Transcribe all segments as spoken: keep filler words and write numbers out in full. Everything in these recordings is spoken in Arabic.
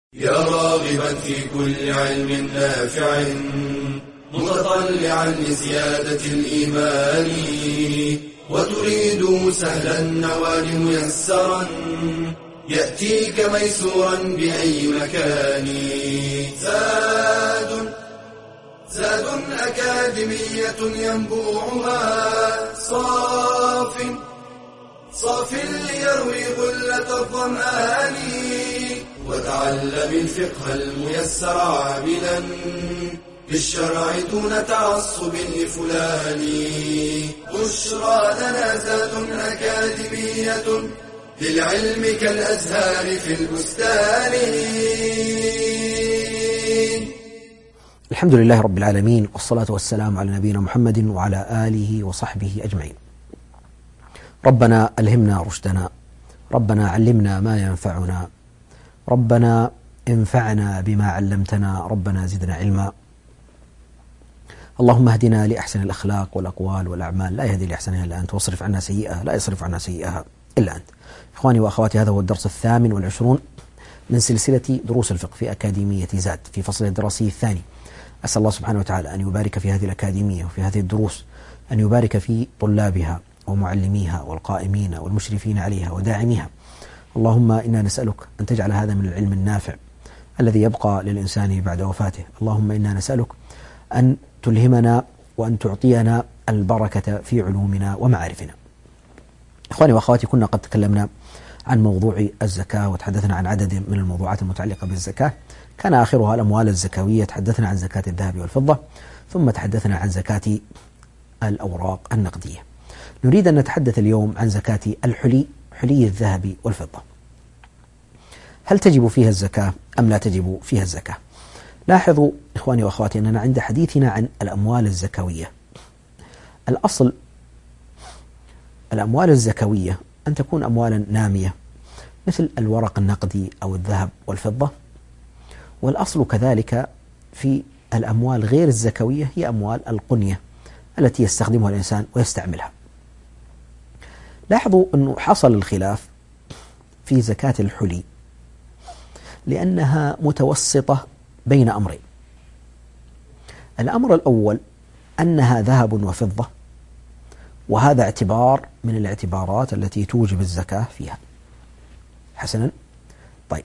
يا راغبا في كل علم نافع متطلعا لزيادة الإيمان وتريد سهلا النوال ميسرا يأتيك ميسورا بأي مكان. زاد زاد أكاديمية ينبوعها صاف صاف ليروي غلة الظمآن وتعلم الفقه الميسر عاملا بالشرع دون تعصب لفلان. بشرى لنا زاد أكاديمية للعلم كالأزهار في البستان. الحمد لله رب العالمين، والصلاة والسلام على نبينا محمد وعلى آله وصحبه أجمعين. ربنا ألهمنا رشدنا، ربنا علمنا ما ينفعنا، ربنا انفعنا بما علمتنا، ربنا زدنا علما. اللهم اهدنا لأحسن الأخلاق والأقوال والأعمال، لا يهدي لأحسنها إلا أنت، واصرف عنا سيئها لا يصرف عنا سيئها إلا أنت. إخواني وأخواتي، هذا هو الدرس الثامن والعشرون من سلسلة دروس الفقه في أكاديمية زاد في فصل الدراسي الثاني. أسأل الله سبحانه وتعالى أن يبارك في هذه الأكاديمية وفي هذه الدروس، أن يبارك في طلابها ومعلميها والقائمين والمشرفين عليها وداعميها. اللهم إنا نسألك أن تجعل هذا من العلم النافع الذي يبقى للإنسان بعد وفاته. اللهم إنا نسألك أن تلهمنا وأن تعطينا البركة في علومنا ومعارفنا. إخواني وأخواتي، كنا قد تكلمنا عن موضوع الزكاة وتحدثنا عن عدد من الموضوعات المتعلقة بالزكاة، كان آخرها الأموال الزكوية. تحدثنا عن زكاة الذهب والفضة، ثم تحدثنا عن زكاة الأوراق النقدية. نريد أن نتحدث اليوم عن زكاة الحلي، حلي الذهب والفضة. هل تجب فيها الزكاة أم لا تجب فيها الزكاة؟ لاحظوا إخواني وأخواتي أننا عند حديثنا عن الأموال الزكوية، الأصل الأموال الزكوية أن تكون أموالا نامية مثل الورق النقدي أو الذهب والفضة، والأصل كذلك في الأموال غير الزكوية هي أموال القنية التي يستخدمها الإنسان ويستعملها. لاحظوا أنه حصل الخلاف في زكاة الحلي لأنها متوسطة بين أمرين. الأمر الأول أنها ذهب وفضة، وهذا اعتبار من الاعتبارات التي توجب الزكاة فيها. حسنا، طيب،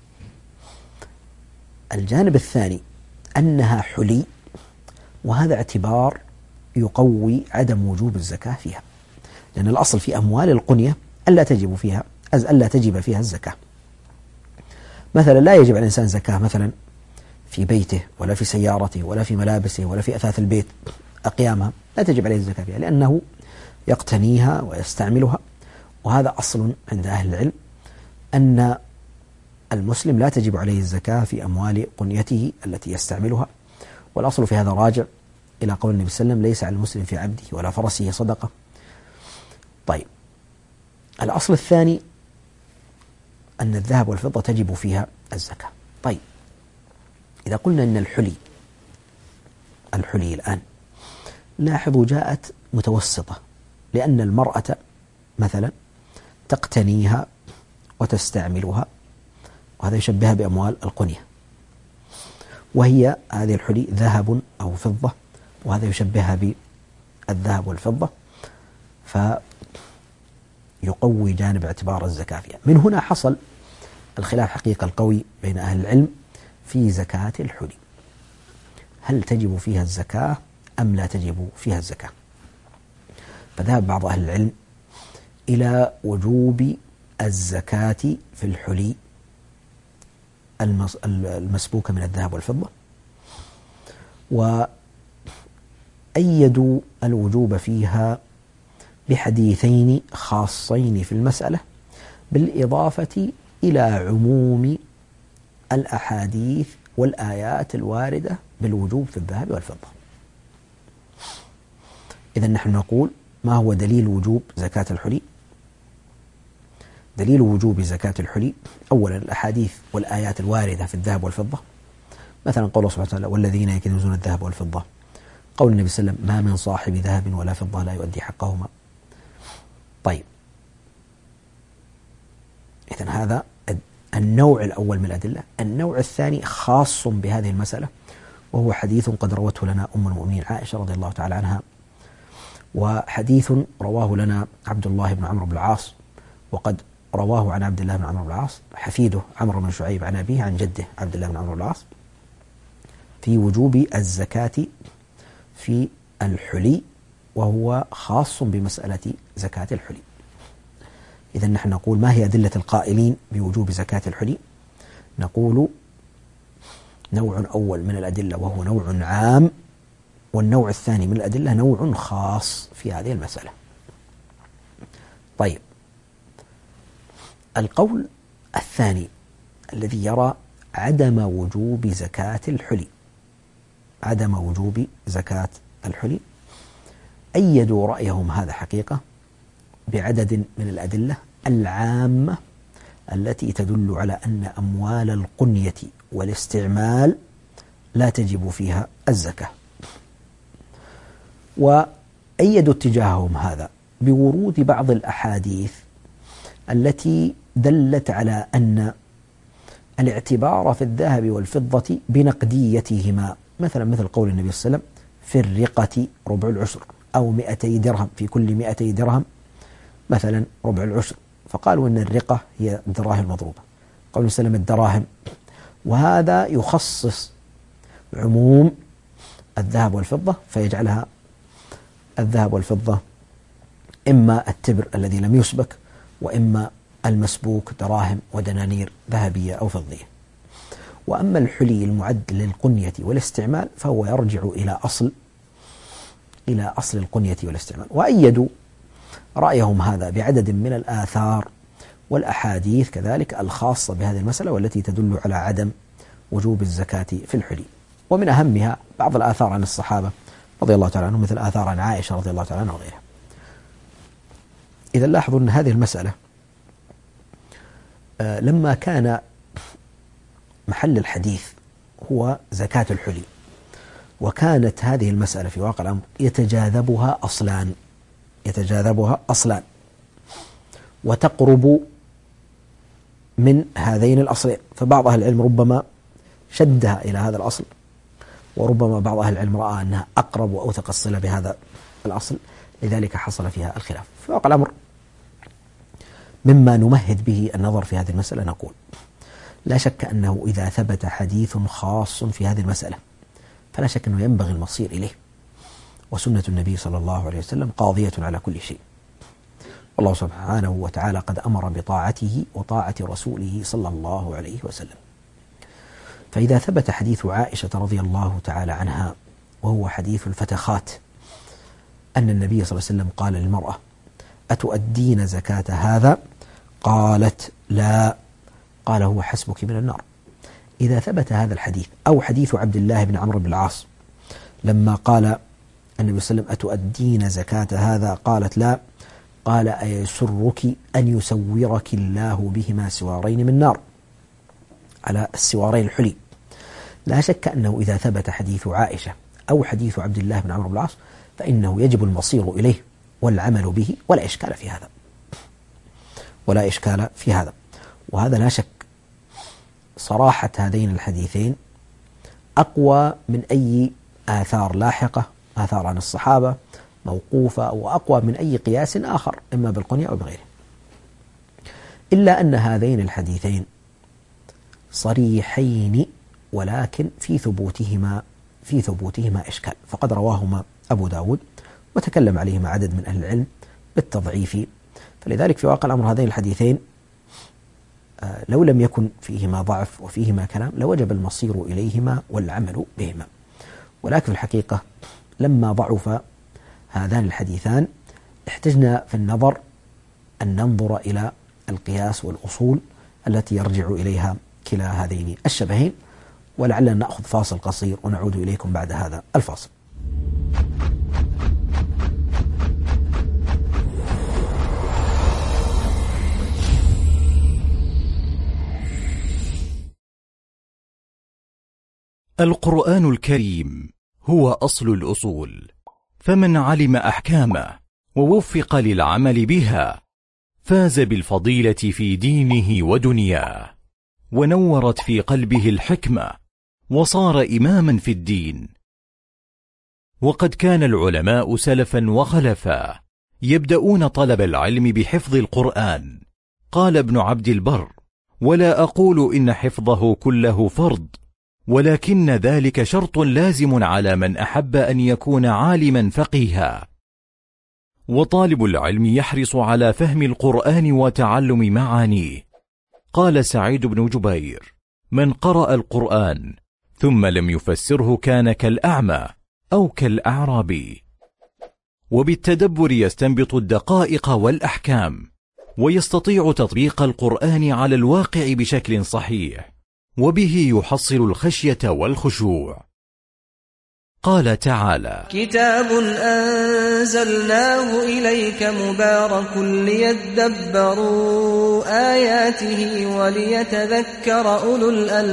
الجانب الثاني أنها حلي، وهذا اعتبار يقوي عدم وجوب الزكاة فيها، لأن الأصل في أموال القنية ألا تجب فيها ألا تجب فيها الزكاة. مثلا لا يجب على الإنسان زكاة مثلا في بيته ولا في سيارته ولا في ملابسه ولا في أثاث البيت أقيامها، لا تجب عليه الزكاة فيها لأنه يقتنيها ويستعملها. وهذا أصل عند أهل العلم أن المسلم لا تجب عليه الزكاة في أموال قنيته التي يستعملها، والأصل في هذا راجع إلى قول النبي صلى الله عليه وسلم: ليس على المسلم في عبده ولا فرسه صدقة. طيب، الأصل الثاني أن الذهب والفضة تجب فيها الزكاة. طيب، إذا قلنا أن الحلي الحلي الآن لاحظوا جاءت متوسطة، لأن المرأة مثلا تقتنيها وتستعملها، وهذا يشبهها بأموال القنية، وهي هذه الحلي ذهب أو فضة، وهذا يشبهها بالذهب والفضة، فيقوي جانب اعتبار الزكاة فيها. من هنا حصل الخلاف حقيقة القوي بين أهل العلم في زكاة الحلي، هل تجب فيها الزكاة أم لا تجب فيها الزكاة؟ فذهب بعض أهل العلم إلى وجوب الزكاة في الحلي المسبوكة من الذهب والفضة، وأيدوا الوجوب فيها بحديثين خاصين في المسألة، بالإضافة إلى عموم الأحاديث والآيات الواردة بالوجوب في الذهب والفضة. إذن نحن نقول: ما هو دليل وجوب زكاة الحلي؟ دليل وجوب زكاة الحلي أولا الأحاديث والآيات الواردة في الذهب والفضة، مثلا قول الله سبحانه وتعالى: والذين يكنزون الذهب والفضة، قول النبي صلى الله عليه وسلم: ما من صاحب ذهب ولا فضة لا يؤدي حقهما. طيب، إذن هذا النوع الأول من الأدلة. النوع الثاني خاص بهذه المسألة، وهو حديث قد روته لنا أم المؤمنين عائشة رضي الله تعالى عنها، وحديث رواه لنا عبد الله بن عمرو بن العاص، وقد رواه عن عبد الله بن عمرو بن العاص حفيده عمرو بن شعيب عن أبيه عن جده عبد الله بن عمرو بن العاص في وجوب الزكاة في الحلي، وهو خاص بمسألة زكاة الحلي. إذن نحن نقول: ما هي أدلة القائلين بوجوب زكاة الحلي؟ نقول: نوع أول من الأدلة وهو نوع عام، والنوع الثاني من الأدلة نوع خاص في هذه المسألة. طيب، القول الثاني الذي يرى عدم وجوب زكاة الحلي، عدم وجوب زكاة الحلي، أيدوا رأيهم هذا حقيقة بعدد من الأدلة العامة التي تدل على أن أموال القنية والاستعمال لا تجب فيها الزكاة. وأيدوا اتجاههم هذا بورود بعض الأحاديث التي دلت على أن الاعتبار في الذهب والفضة بنقديتهما، مثلا مثل قول النبي صلى الله عليه وسلم: في الرقة ربع العشر، أو مئتي درهم، في كل مئتي درهم مثلا ربع العشر، فقالوا إن الرقة هي الدراهم المضروبة، قال النبي صلى الله عليه وسلم الدراهم، وهذا يخصص عموم الذهب والفضة فيجعلها الذهب والفضة إما التبر الذي لم يسبك، وإما المسبوك دراهم ودنانير ذهبية أو فضية. وأما الحلي المعد للقنية والاستعمال فهو يرجع إلى أصل إلى أصل القنية والاستعمال. وأيدوا رأيهم هذا بعدد من الآثار والأحاديث كذلك الخاصة بهذه المسألة، والتي تدل على عدم وجوب الزكاة في الحلي. ومن أهمها بعض الآثار عن الصحابة رضي الله تعالى عنهم، مثل آثار عن عائشة رضي الله تعالى عنها وغيرها. إذا لاحظوا أن هذه المسألة لما كان محل الحديث هو زكاة الحلي، وكانت هذه المسألة في واقع الأمر يتجاذبها أصلان يتجاذبها أصلان وتقرب من هذين الأصلين، فبعض أهل العلم ربما شدها إلى هذا الأصل، وربما بعض أهل العلم رأى أنها أقرب وأوثق الصلة بهذا الأصل، لذلك حصل فيها الخلاف. في واقع الأمر مما نمهد به النظر في هذه المسألة نقول: لا شك أنه إذا ثبت حديث خاص في هذه المسألة فلا شك أنه ينبغي المصير إليه، وسنة النبي صلى الله عليه وسلم قاضية على كل شيء، والله سبحانه وتعالى قد أمر بطاعته وطاعة رسوله صلى الله عليه وسلم. فإذا ثبت حديث عائشة رضي الله تعالى عنها، وهو حديث الفتخات، أن النبي صلى الله عليه وسلم قال للمرأة: أتؤدين زكاة هذا؟ قالت: لا. قال: هو حسبك من النار. إذا ثبت هذا الحديث، أو حديث عبد الله بن عمرو بن العاص لما قال النبي صلى الله عليه وسلم: أتؤدين زكاة هذا؟ قالت: لا. قال: أيسرك أن يسورك الله بهما سوارين من نار، على السوارين الحلي. لا شك أنه إذا ثبت حديث عائشة أو حديث عبد الله بن عمرو بن العاص فإنه يجب المصير إليه والعمل به، ولا إشكال في هذا ولا إشكال في هذا وهذا لا شك صراحة هذين الحديثين أقوى من أي آثار لاحقة، آثار عن الصحابة موقوفة، وأقوى من أي قياس آخر إما بالقنية أو بغيره، إلا أن هذين الحديثين صريحين، ولكن في ثبوتهما في ثبوتهما إشكال، فقد رواهما أبو داود وتكلم عليهما عدد من أهل العلم بالتضعيف. فلذلك في واقع الأمر هذين الحديثين لو لم يكن فيهما ضعف وفيهما كلام لوجب المصير إليهما والعمل بهما، ولكن في الحقيقة لما ضعف هذان الحديثان احتجنا في النظر أن ننظر إلى القياس والأصول التي يرجع إليها كلا هذين الشبهين، ولعلنا نأخذ فاصل قصير ونعود إليكم بعد هذا الفاصل. القرآن الكريم هو أصل الأصول، فمن علم أحكامه ووفق للعمل بها فاز بالفضيلة في دينه ودنياه. ونورت في قلبه الحكمة، وصار إماما في الدين. وقد كان العلماء سلفا وخلفا يبدأون طلب العلم بحفظ القرآن. قال ابن عبد البر: ولا أقول إن حفظه كله فرض، ولكن ذلك شرط لازم على من أحب أن يكون عالما فقيها. وطالب العلم يحرص على فهم القرآن وتعلم معانيه. قال سعيد بن جبير: من قرأ القرآن ثم لم يفسره كان كالأعمى أو كالأعرابي. وبالتدبر يستنبط الدقائق والأحكام، ويستطيع تطبيق القرآن على الواقع بشكل صحيح، وبه يحصل الخشية والخشوع. قال تعالى: كتاب أنزلناه إليك مبارك ليدبروا آياته وليتذكر أولو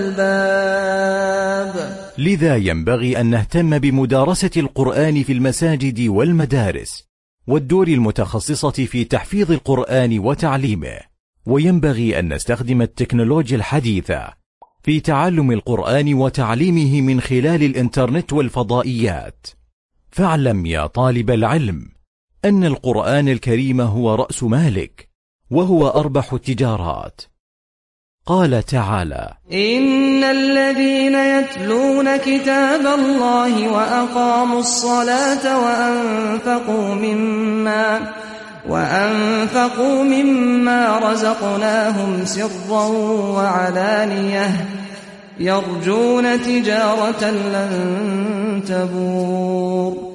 الألباب. لذا ينبغي أن نهتم بمدارسة القرآن في المساجد والمدارس والدور المتخصصة في تحفيظ القرآن وتعليمه، وينبغي أن نستخدم التكنولوجيا الحديثة في تعلم القرآن وتعليمه من خلال الإنترنت والفضائيات. فاعلم يا طالب العلم أن القرآن الكريم هو رأس مالك، وهو أربح التجارات. قال تعالى: إن الذين يتلون كتاب الله وأقاموا الصلاة وأنفقوا مما وأنفقوا مما رزقناهم سرا وعلانية يرجون تجارة لن تبور.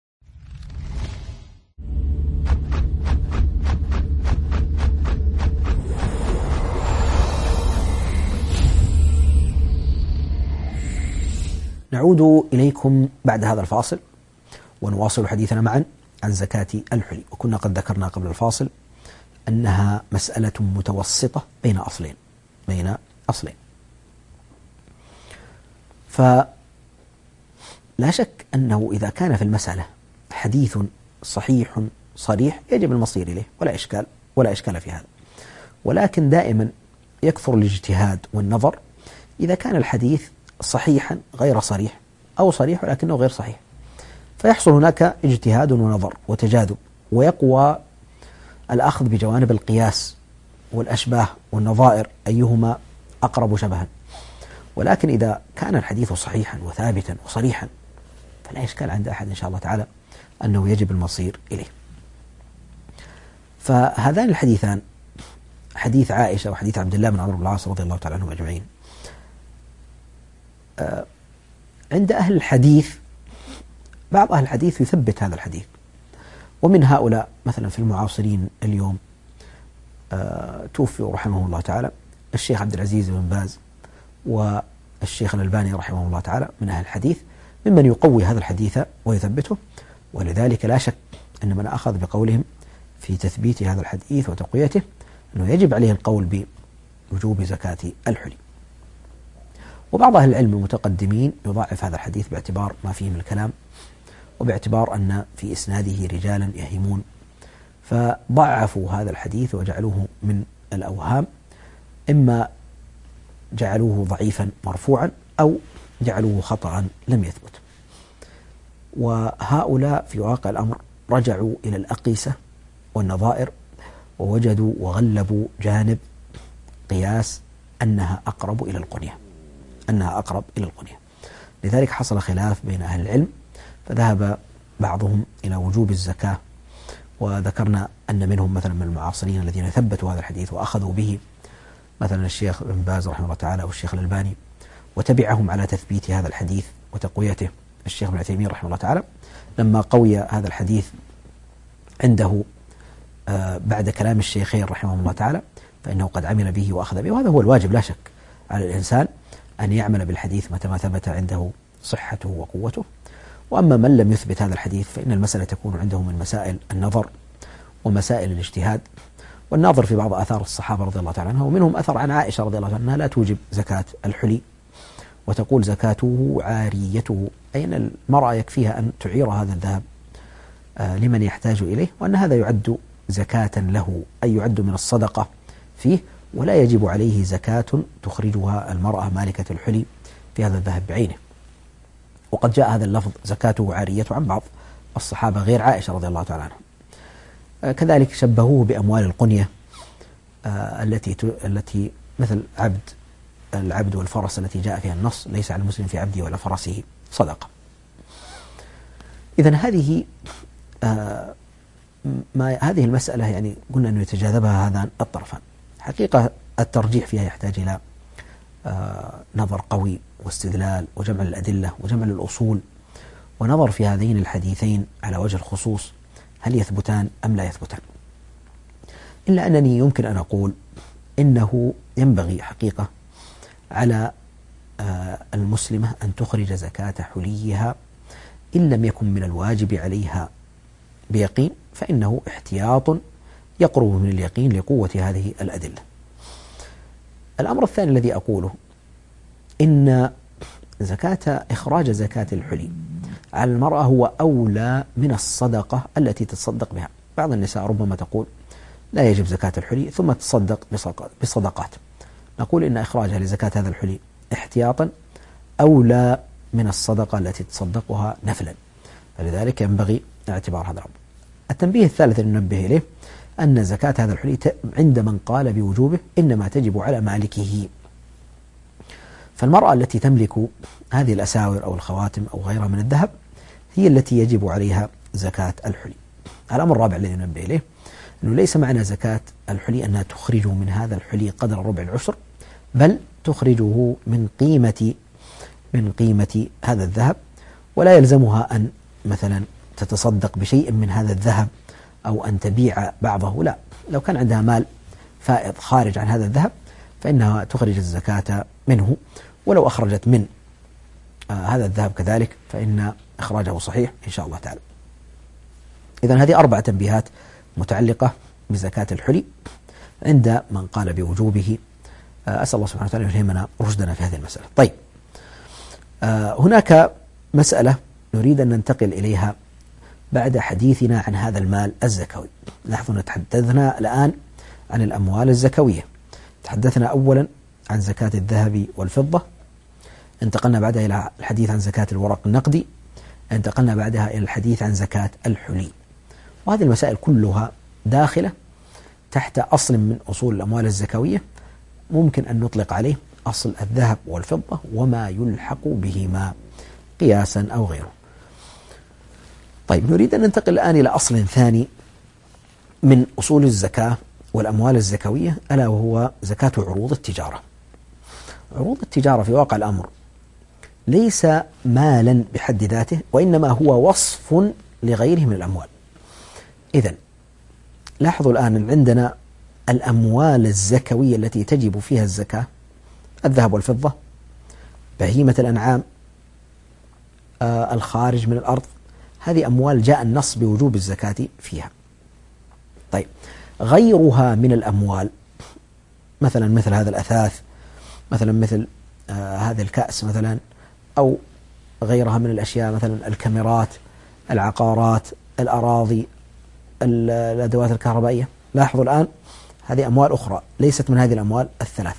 نعود إليكم بعد هذا الفاصل ونواصل حديثنا معا عن زكاة الحلي. وكنا قد ذكرنا قبل الفاصل أنها مسألة متوسطة بين أصلين بين أصلين فلا شك أنه إذا كان في المسألة حديث صحيح صريح يجب المصير إليه ولا إشكال ولا إشكال في هذا، ولكن دائما يكثر الاجتهاد والنظر إذا كان الحديث صحيحا غير صريح أو صريح ولكنه غير صحيح، فيحصل هناك اجتهاد ونظر وتجاذب، ويقوى الأخذ بجوانب القياس والأشباه والنظائر أيهما أقرب شبها. ولكن إذا كان الحديث صحيحا وثابتا وصريحا فلا إشكال عند أحد إن شاء الله تعالى أنه يجب المصير إليه. فهذان الحديثان، حديث عائشة وحديث عبد الله بن عمرو بن العاص رضي الله تعالى عنهم أجمعين، عند أهل الحديث بعض أهل الحديث يثبت هذا الحديث، ومن هؤلاء مثلا في المعاصرين اليوم توفي رحمه الله تعالى الشيخ عبد العزيز بن باز والشيخ الألباني رحمه الله تعالى من أهل الحديث ممن يقوي هذا الحديث ويثبته، ولذلك لا شك أن من أخذ بقولهم في تثبيت هذا الحديث وتقويته أنه يجب عليه القول بوجوب زكاة الحلي. وبعض أهل العلم المتقدمين يضاعف هذا الحديث باعتبار ما فيه من الكلام، وباعتبار أن في إسناده رجالا يهمون، فضعفوا هذا الحديث وجعلوه من الأوهام، إما جعلوه ضعيفا مرفوعا أو جعلوه خطأ لم يثبت. وهؤلاء في واقع الأمر رجعوا إلى الأقيسة والنظائر ووجدوا وغلبوا جانب قياس أنها أقرب إلى القنية أنها أقرب إلى القنية لذلك حصل خلاف بين أهل العلم، فذهب بعضهم إلى وجوب الزكاة، وذكرنا أن منهم مثلا من المعاصرين الذين ثبتوا هذا الحديث وأخذوا به، مثلا الشيخ ابن باز رحمه الله تعالى والشيخ الألباني، وتبعهم على تثبيت هذا الحديث وتقويته الشيخ ابن عثيمين رحمه الله تعالى لما قوي هذا الحديث عنده بعد كلام الشيخين رحمه الله تعالى، فإنه قد عمل به وأخذ به، وهذا هو الواجب لا شك على الإنسان أن يعمل بالحديث متى ما ثبت عنده صحته وقوته. وأما من لم يثبت هذا الحديث فإن المسألة تكون عنده من مسائل النظر ومسائل الاجتهاد، والناظر في بعض آثار الصحابة رضي الله تعالى عنها، ومنهم أثر عن عائشة رضي الله عنها لا توجب زكاة الحلي وتقول زكاته عاريته، أي أن المرأة يكفيها أن تعير هذا الذهب لمن يحتاج إليه، وأن هذا يعد زكاة له، أي يعد من الصدقة فيه، ولا يجب عليه زكاة تخرجها المرأة مالكة الحلي في هذا الذهب بعينه. وقد جاء هذا اللفظ زكاته عارية عن بعض الصحابة غير عائشة رضي الله تعالى عنهم. كذلك شبهوه بأموال القنية التي التي مثل عبد العبد والفرس التي جاء فيها النص ليس على المسلم في عبده ولا فرسه صدقة. إذن هذه آه ما هذه المسألة يعني قلنا أنه يتجاذبها هذان الطرفان. حقيقة الترجيح فيها يحتاج إلى آه نظر قوي واستدلال وجمع الأدلة وجمع الأصول ونظر في هذين الحديثين على وجه الخصوص، هل يثبتان أم لا يثبتان. إلا أنني يمكن أن أقول إنه ينبغي حقيقة على آه المسلمة أن تخرج زكاة حليها إن لم يكن من الواجب عليها بيقين، فإنه احتياط يقرب من اليقين لقوة هذه الأدلة. الأمر الثاني الذي أقوله إن زكاة إخراج زكاة الحلي على المرأة هو أولى من الصدقة التي تتصدق بها. بعض النساء ربما تقول لا يجب زكاة الحلي ثم تصدق بصدقات. نقول إن إخراجها لزكاة هذا الحلي احتياطا أولى من الصدقة التي تصدقها نفلا، فلذلك ينبغي اعتبار هذا الأمر. التنبيه الثالث اللي ننبه إليه أن زكاة هذا الحلي عند من قال بوجوبه إنما تجب على مالكه. فالمرأة التي تملك هذه الأساور أو الخواتم أو غيرها من الذهب هي التي يجب عليها زكاة الحلي. الأمر الرابع الذي ننبه إليه أنه ليس معنى زكاة الحلي أنها تخرج من هذا الحلي قدر ربع العشر، بل تخرجه من قيمة من قيمة هذا الذهب، ولا يلزمها أن مثلا تتصدق بشيء من هذا الذهب أو أن تبيع بعضه. لا، لو كان عندها مال فائض خارج عن هذا الذهب فإنها تخرج الزكاة منه، ولو أخرجت من آه هذا الذهب كذلك فإن إخراجه صحيح إن شاء الله تعالى. إذن هذه أربع تنبيهات متعلقة بزكاة الحلي عند من قال بوجوبه. آه أسأل الله سبحانه وتعالى أن يلهمنا رشدنا في هذه المسألة. طيب، آه هناك مسألة نريد أن ننتقل إليها بعد حديثنا عن هذا المال الزكوي. لاحظوا أن تحدثنا الآن عن الأموال الزكوية. تحدثنا أولا عن زكاة الذهب والفضة، انتقلنا بعدها إلى الحديث عن زكاة الورق النقدي، انتقلنا بعدها إلى الحديث عن زكاة الحلي. وهذه المسائل كلها داخلة تحت أصل من أصول الأموال الزكوية ممكن أن نطلق عليه أصل الذهب والفضة وما يلحق بهما قياسا أو غيره. طيب، نريد أن ننتقل الآن إلى أصل ثاني من أصول الزكاة والأموال الزكوية، ألا وهو زكاة عروض التجارة. عروض التجارة في واقع الأمر ليس مالا بحد ذاته، وإنما هو وصف لغيره من الأموال. إذن لاحظوا الآن أن عندنا الأموال الزكوية التي تجب فيها الزكاة: الذهب والفضة، بهيمة الأنعام، آه الخارج من الأرض. هذه أموال جاء النص بوجوب الزكاة فيها. طيب، غيرها من الأموال مثلا مثل هذا الأثاث، مثلا مثل آه هذا الكأس مثلا، أو غيرها من الأشياء مثلا الكاميرات، العقارات، الأراضي، الأدوات الكهربائية. لاحظوا الآن هذه أموال أخرى ليست من هذه الأموال الثلاث.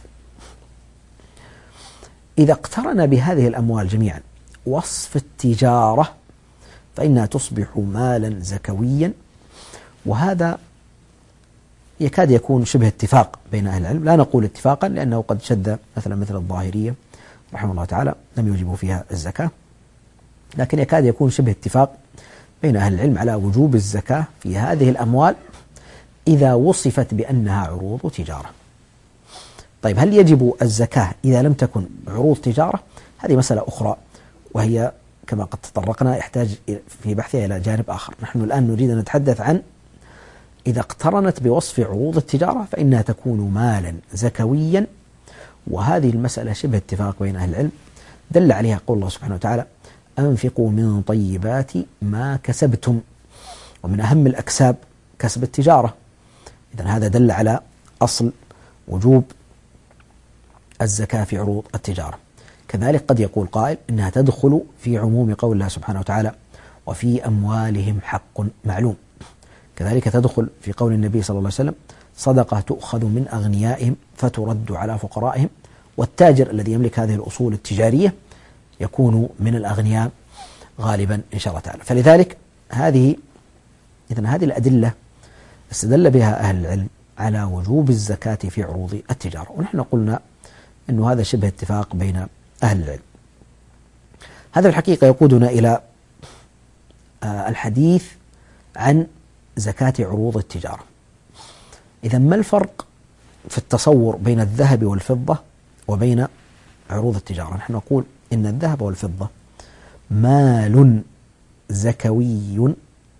إذا اقترن بهذه الأموال جميعا وصف التجارة فإنها تصبح مالا زكويا، وهذا يكاد يكون شبه اتفاق بين أهل العلم. لا نقول اتفاقا لأنه قد شذ مثلا مثل الظاهرية رحمه الله تعالى لم يوجبوا فيها الزكاة، لكن يكاد يكون شبه اتفاق بين أهل العلم على وجوب الزكاة في هذه الأموال إذا وصفت بأنها عروض تجارة. طيب، هل يجب الزكاة إذا لم تكن عروض تجارة؟ هذه مسألة أخرى، وهي كما قد تطرقنا يحتاج في بحثها إلى جانب آخر. نحن الآن نريد أن نتحدث عن إذا اقترنت بوصف عروض التجارة فإنها تكون مالا زكويا، وهذه المسألة شبه اتفاق بين أهل العلم دل عليها قول الله سبحانه وتعالى: أنفقوا من طيبات ما كسبتم. ومن أهم الأكساب كسب التجارة. إذن هذا دل على أصل وجوب الزكاة في عروض التجارة. كذلك قد يقول قائل إنها تدخل في عموم قول الله سبحانه وتعالى: وفي أموالهم حق معلوم. كذلك تدخل في قول النبي صلى الله عليه وسلم: صدقة تؤخذ من أغنيائهم فترد على فقرائهم، والتاجر الذي يملك هذه الأصول التجارية يكون من الأغنياء غالبا إن شاء الله تعالى. فلذلك هذه إذن هذه الأدلة استدل بها أهل العلم على وجوب الزكاة في عروض التجارة، ونحن قلنا أنه هذا شبه اتفاق بين أهل العلم. هذا الحقيقة يقودنا إلى الحديث عن زكاة عروض التجارة. إذا ما الفرق في التصور بين الذهب والفضة وبين عروض التجارة؟ نحن نقول إن الذهب والفضة مال زكوي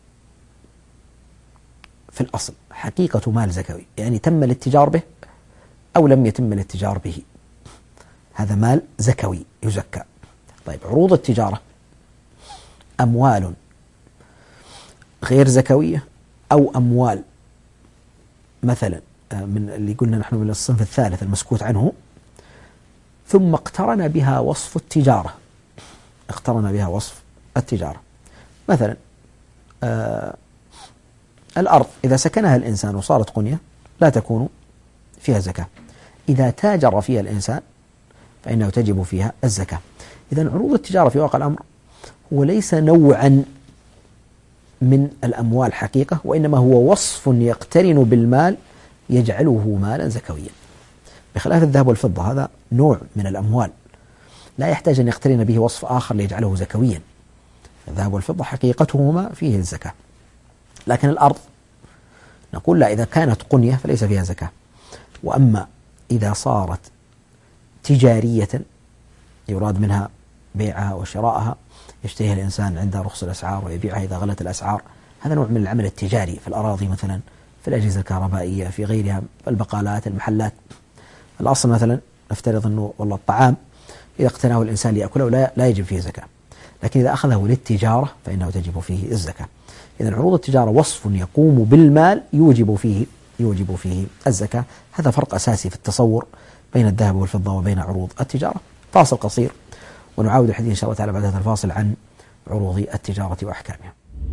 في الأصل، حقيقة مال زكوي، يعني تم الاتجار به أو لم يتم الاتجار به، هذا مال زكوي يزكى. طيب عروض التجارة أموال غير زكوية أو أموال مثلا من اللي قلنا نحن من الصنف الثالث المسكوت عنه، ثم اقترن بها وصف التجارة، اقترن بها وصف التجارة. مثلا آه الأرض إذا سكنها الإنسان وصارت قنية لا تكون فيها زكاة، إذا تاجر فيها الإنسان فإنه تجب فيها الزكاة. إذن عروض التجارة في واقع الأمر هو ليس نوعا من الأموال حقيقة، وإنما هو وصف يقترن بالمال يجعله مالا زكويا، بخلاف الذهب والفضة هذا نوع من الأموال لا يحتاج أن يقترن به وصف آخر ليجعله زكويا. الذهب والفضة حقيقتهما فيه الزكاة، لكن الأرض نقول لا، إذا كانت قنية فليس فيها زكاة، وأما إذا صارت تجارية يراد منها بيعها وشراءها، يشتريها الإنسان عند رخص الأسعار ويبيعها إذا غلت الأسعار، هذا نوع من العمل التجاري في الأراضي مثلا، في الأجهزة الكهربائية، في غيرها، في البقالات، المحلات. الأصل مثلا نفترض أنه والله الطعام إذا اقتناه الإنسان ليأكله لا, لا يجب فيه زكاة، لكن إذا أخذه للتجارة فإنه تجب فيه الزكاة. إذن عروض التجارة وصف يقوم بالمال يوجب فيه يوجب فيه الزكاة. هذا فرق أساسي في التصور بين الذهب والفضة وبين عروض التجارة. فاصل قصير ونعاود الحديث إن شاء الله تعالى بعد هذا الفاصل عن عروض التجارة وأحكامها.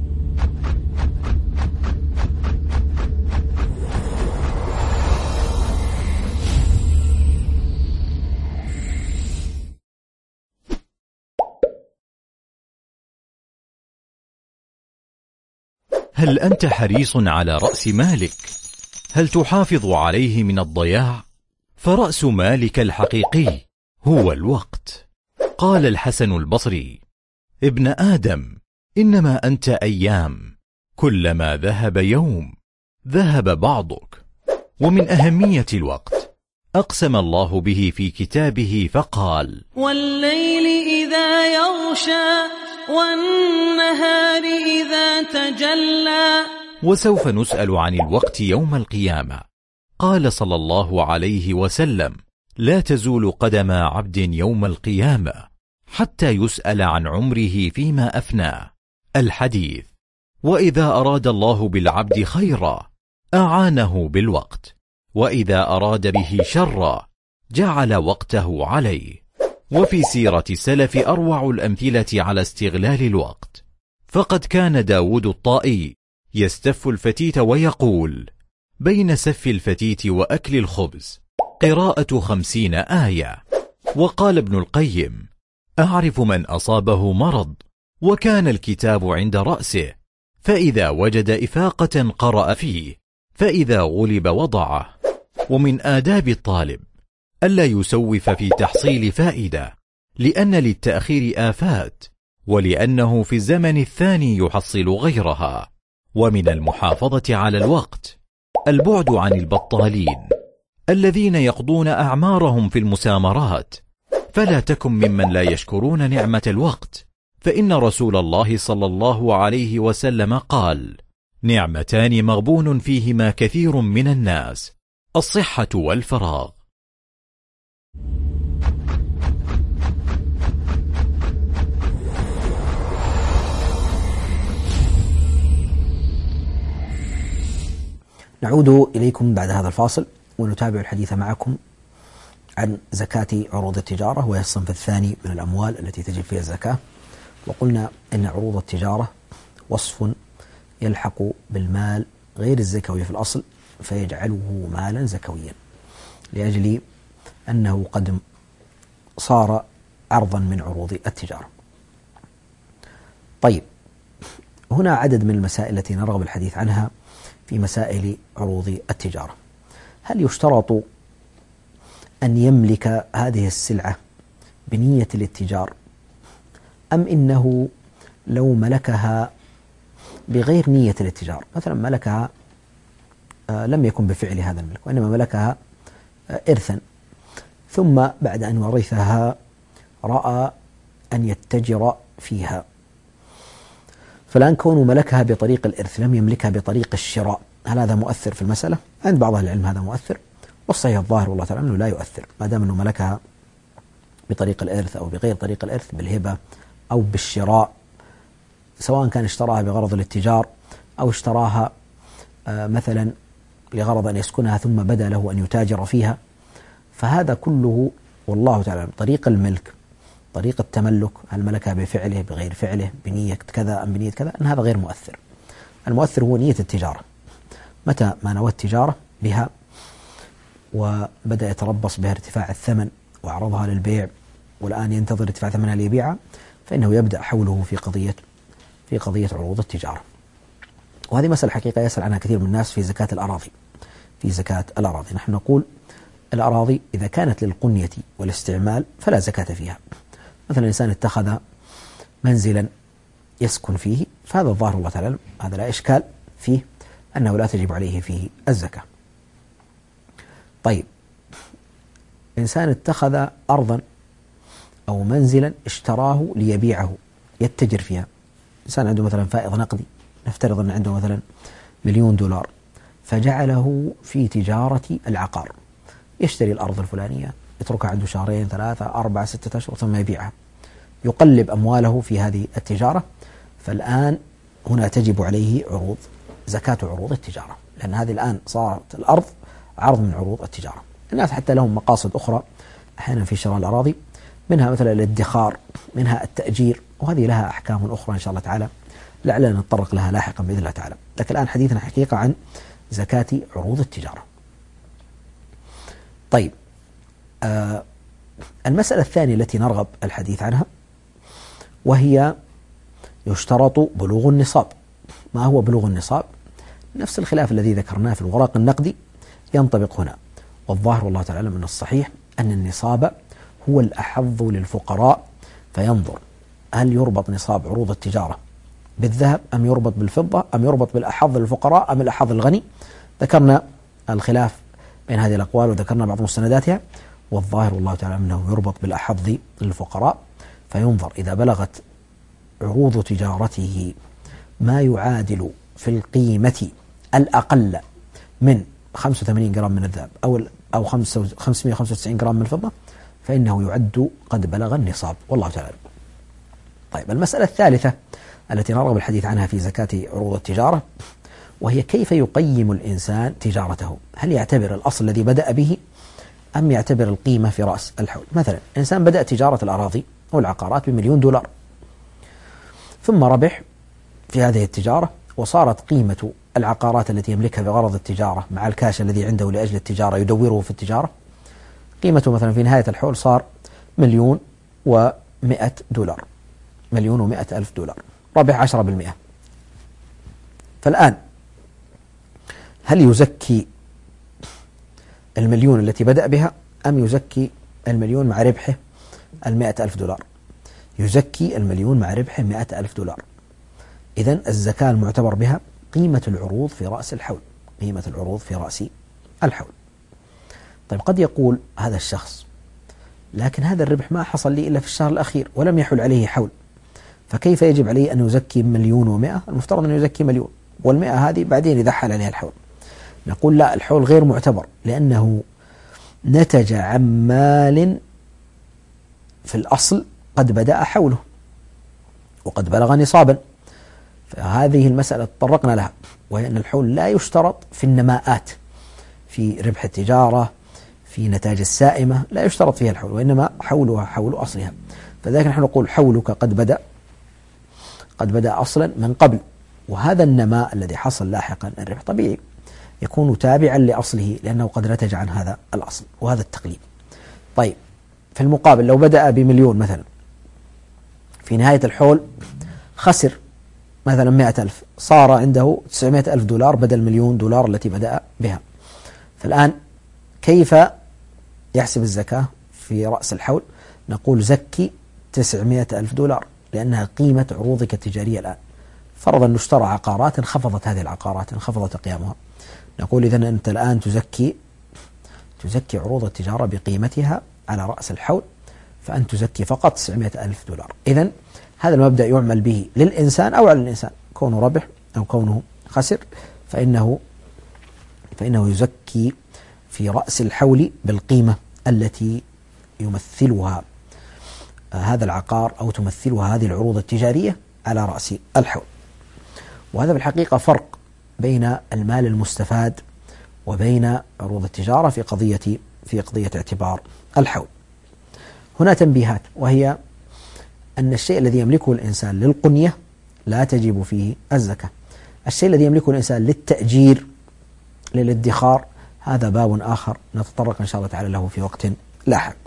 هل أنت حريص على رأس مالك؟ هل تحافظ عليه من الضياع؟ فرأس مالك الحقيقي هو الوقت. قال الحسن البصري: ابن آدم، إنما أنت أيام، كلما ذهب يوم ذهب بعضك. ومن أهمية الوقت أقسم الله به في كتابه فقال: والليل إذا يغشى والنهار إذا تجلى. وسوف نسأل عن الوقت يوم القيامة. قال صلى الله عليه وسلم: لا تزول قدم عبد يوم القيامة حتى يسأل عن عمره فيما أفناه. الحديث. وإذا أراد الله بالعبد خيرا أعانه بالوقت، وإذا أراد به شرا جعل وقته عليه. وفي سيرة السلف أروع الأمثلة على استغلال الوقت، فقد كان داود الطائي يستف الفتيت ويقول: بين سف الفتيت وأكل الخبز قراءة خمسين آية. وقال ابن القيم: أعرف من أصابه مرض وكان الكتاب عند رأسه، فإذا وجد إفاقة قرأ فيه، فإذا غلب وضعه. ومن آداب الطالب ألا يسوف في تحصيل فائدة، لأن للتأخير آفات، ولأنه في الزمن الثاني يحصل غيرها. ومن المحافظة على الوقت البعد عن البطالين الذين يقضون أعمارهم في المسامرات، فلا تكن ممن لا يشكرون نعمة الوقت، فإن رسول الله صلى الله عليه وسلم قال: نعمتان مغبون فيهما كثير من الناس، الصحة والفراغ. نعود إليكم بعد هذا الفاصل ونتابع الحديث معكم عن زكاة عروض التجارة، وهي الصنف الثاني من الأموال التي تجب فيها الزكاة. وقلنا إن عروض التجارة وصف يلحق بالمال غير الزكوي في الأصل، فيجعله مالا زكويا لأجل أنه قد صار عرضا من عروض التجارة. طيب، هنا عدد من المسائل التي نرغب الحديث عنها في مسائل عروض التجارة. هل يشترط أن يملك هذه السلعة بنية الاتجار، أم إنه لو ملكها بغير نية الاتجار، مثلا ملكها آه لم يكن بفعل هذا الملك وإنما ملكها آه إرثا، ثم بعد أن ورثها رأى أن يتجر فيها، فالآن كونه ملكها بطريق الإرث لم يملكها بطريق الشراء، هل هذا مؤثر في المسألة؟ عند بعض أهل العلم هذا مؤثر، والصحيح الظاهر والله تعالى أنه لا يؤثر، ما دام أنه ملكها بطريق الإرث أو بغير طريق الإرث، بالهبة أو بالشراء، سواء كان اشتراها بغرض الاتجار أو اشتراها آه مثلا لغرض أن يسكنها ثم بدا له أن يتاجر فيها، فهذا كله والله تعالى طريق الملك، طريق التملك، هل ملكها بفعله بغير فعله، بنية كذا أم بنية كذا، أن هذا غير مؤثر. المؤثر هو نية التجارة، متى ما نوى التجارة بها وبدأ يتربص بها ارتفاع الثمن وعرضها للبيع والآن ينتظر ارتفاع ثمنها ليبيعها، فإنه يبدأ حوله في قضية في قضية عروض التجارة. وهذه مسألة حقيقة يسأل عنها كثير من الناس في زكاة الأراضي. في زكاة الأراضي نحن نقول الأراضي إذا كانت للقنية والاستعمال فلا زكاة فيها. مثلا الإنسان اتخذ منزلا يسكن فيه، فهذا الظاهر الله تعالى هذا لا إشكال فيه أنه لا تجب عليه فيه الزكاة. طيب، إنسان اتخذ أرضا أو منزلا اشتراه ليبيعه يتجر فيها، إنسان عنده مثلا فائض نقدي، نفترض أن عنده مثلا مليون دولار، فجعله في تجارة العقار، يشتري الأرض الفلانية يتركها عنده شهرين ثلاثة أربعة ستة أشهر ثم يبيعها، يقلب أمواله في هذه التجارة، فالآن هنا تجب عليه عروض زكاة عروض التجارة، لأن هذه الآن صارت الأرض عرض من عروض التجارة. الناس حتى لهم مقاصد أخرى أحيانا في شراء الأراضي، منها مثلا الادخار، منها التأجير، وهذه لها أحكام أخرى إن شاء الله تعالى لعلنا نتطرق لها لاحقا بإذن الله تعالى. لكن الآن حديثنا حقيقة عن زكاة عروض التجارة. طيب، آه المسألة الثانية التي نرغب الحديث عنها وهي يشترط بلوغ النصاب. ما هو بلوغ النصاب؟ نفس الخلاف الذي ذكرناه في الوراق النقدي ينطبق هنا، والظاهر والله تعالى من الصحيح أن النصاب هو الأحظ للفقراء، فينظر هل يربط نصاب عروض التجارة بالذهب أم يربط بالفضة أم يربط بالأحظ للفقراء أم الأحظ الغني. ذكرنا الخلاف بين هذه الأقوال وذكرنا بعض مستنداتها، والظاهر والله تعالى أنه يربط بالأحظ للفقراء، فينظر إذا بلغت عروض تجارته ما يعادل في القيمة الأقل من خمسة وثمانين جرام من الذهب أو أو خمسمائة وخمسة وتسعين جرام من الفضة، فإنه يعد قد بلغ النصاب، والله تعالى. طيب، المسألة الثالثة التي نرغب الحديث عنها في زكاة عروض التجارة وهي كيف يقيم الإنسان تجارته، هل يعتبر الأصل الذي بدأ به أم يعتبر القيمة في رأس الحول؟ مثلا إنسان بدأ تجارة الأراضي والعقارات بمليون دولار، ثم ربح في هذه التجارة وصارت قيمة العقارات التي يملكها بغرض التجارة مع الكاش الذي عنده لأجل التجارة يدوره في التجارة، قيمته مثلا في نهاية الحول صار مليون ومئة دولار، مليون ومئة ألف دولار، ربح عشرة بالمئة. فالآن هل يزكي المليون التي بدأ بها أم يزكي المليون مع ربحه المئة ألف دولار؟ يزكي المليون مع ربحه مئة ألف دولار. إذن الزكاة المعتبر بها قيمة العروض في رأس الحول، قيمة العروض في رأس الحول. طيب، قد يقول هذا الشخص لكن هذا الربح ما حصل لي إلا في الشهر الأخير ولم يحل عليه حول، فكيف يجب عليه أن يزكي مليون ومئة؟ المفترض أن يزكي مليون، والمئة هذه بعدين إذا حل عليها الحول. نقول لا، الحول غير معتبر لأنه نتج عن مال في الأصل قد بدأ حوله وقد بلغ نصابا، فهذه المسألة تطرقنا لها، وهي أن الحول لا يشترط في النماءات، في ربح التجارة، في نتاج السائمة، لا يشترط فيها الحول، وإنما حولها حول أصلها. فذلك نحن نقول حولك قد بدأ قد بدأ أصلا من قبل، وهذا النماء الذي حصل لاحقا الربح طبيعي. يكون تابعا لأصله لأنه قد نتج عن هذا الأصل وهذا التقليد. طيب في المقابل لو بدأ بمليون مثلا، في نهاية الحول خسر مثلا مئة ألف، صار عنده تسعمائة ألف دولار بدل مليون دولار التي بدأ بها. فالآن كيف يحسب الزكاة في رأس الحول؟ نقول زكي تسعمائة ألف دولار لأنها قيمة عروضك التجارية الآن. فرضا أنه اشترى عقارات انخفضت هذه العقارات، انخفضت قيامها، نقول إذن أنت الآن تزكي تزكي عروض التجارة بقيمتها على رأس الحول، فأنت تزكي فقط تسعمائة ألف دولار. إذن هذا المبدأ يعمل به للإنسان أو على الإنسان، كونه ربح أو كونه خسر، فإنه فإنه يزكي في رأس الحول بالقيمة التي يمثلها هذا العقار أو تمثلها هذه العروض التجارية على رأس الحول. وهذا بالحقيقة فرق بين المال المستفاد وبين عروض التجارة في قضية في قضية اعتبار الحول. هنا تنبيهات، وهي أن الشيء الذي يملكه الإنسان للقنية لا تجب فيه الزكاة. الشيء الذي يملكه الإنسان للتأجير للادخار هذا باب آخر نتطرق إن شاء الله تعالى له في وقت لاحق.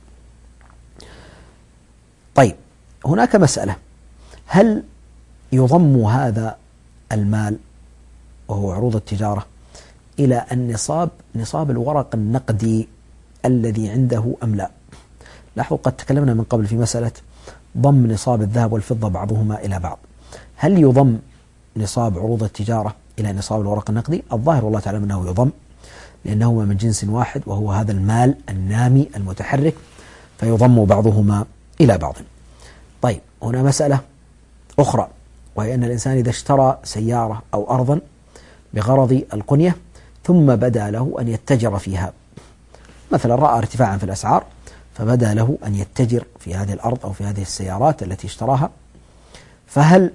طيب هناك مسألة، هل يضم هذا المال وهو عروض التجارة إلى النصاب، نصاب الورق النقدي الذي عنده أم لا؟ لاحظوا قد تكلمنا من قبل في مسألة ضم نصاب الذهب والفضة بعضهما إلى بعض. هل يضم نصاب عروض التجارة إلى نصاب الورق النقدي؟ الظاهر والله تعالى أنه يضم، لأنهما من جنس واحد وهو هذا المال النامي المتحرك، فيضم بعضهما إلى بعض. طيب هنا مسألة أخرى، وهي أن الإنسان إذا اشترى سيارة أو أرضا بغرض القنية ثم بدا له أن يتجر فيها، مثلا رأى ارتفاعا في الأسعار فبدا له أن يتجر في هذه الأرض أو في هذه السيارات التي اشتراها، فهل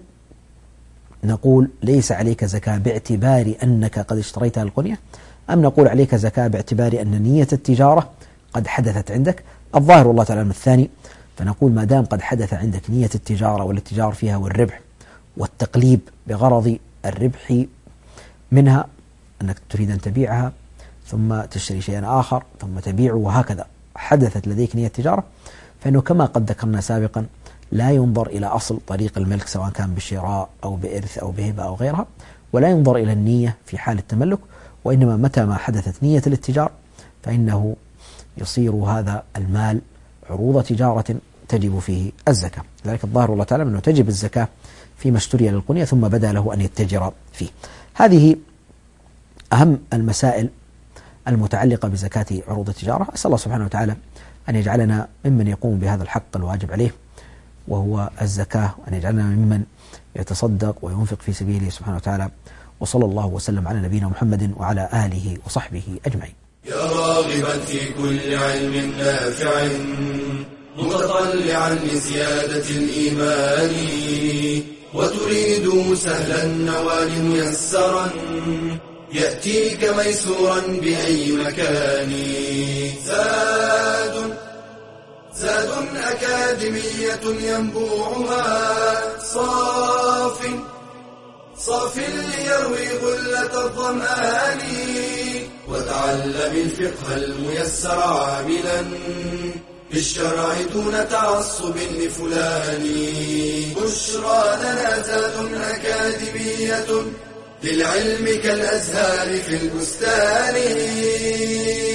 نقول ليس عليك زكاة باعتبار أنك قد اشتريتها القنية، أم نقول عليك زكاة باعتبار أن نية التجارة قد حدثت عندك؟ الظاهر والله تعالى من الثاني، فنقول ما دام قد حدث عندك نية التجارة والاتجار فيها والربح والتقليب بغرض الربح منها، أنك تريد أن تبيعها ثم تشتري شيئا آخر ثم تبيعه وهكذا، حدثت لديك نية تجارة، فإنه كما قد ذكرنا سابقا لا ينظر إلى أصل طريق الملك سواء كان بشراء أو بإرث أو بهبة أو غيرها، ولا ينظر إلى النية في حال التملك، وإنما متى ما حدثت نية الاتجار فإنه يصير هذا المال عروض تجارة تجب فيه الزكاة. لذلك الظاهر والله تعالى أنه تجب الزكاة فيما اشتري للقنية ثم بدا له أن يتجر فيه. هذه أهم المسائل المتعلقة بزكاة عروض التجارة. أسأل الله سبحانه وتعالى أن يجعلنا ممن يقوم بهذا الحق الواجب عليه وهو الزكاة، وأن يجعلنا ممن يتصدق وينفق في سبيله سبحانه وتعالى. وصلى الله وسلم على نبينا محمد وعلى آله وصحبه أجمعين. يا راغبا في كل علم نافع متطلعا لزيادة الإيمان وتريد سهلا النوال ميسرا يأتيك ميسورا بأي مكان. زاد زاد أكاديمية ينبوعها صاف صاف ليروي غلة الظمآن وتعلم الفقه الميسر عاملا بالشرع دون تعصب لفلان. بشرى لنا زاد أكاديمية للعلم كالأزهار في البستان.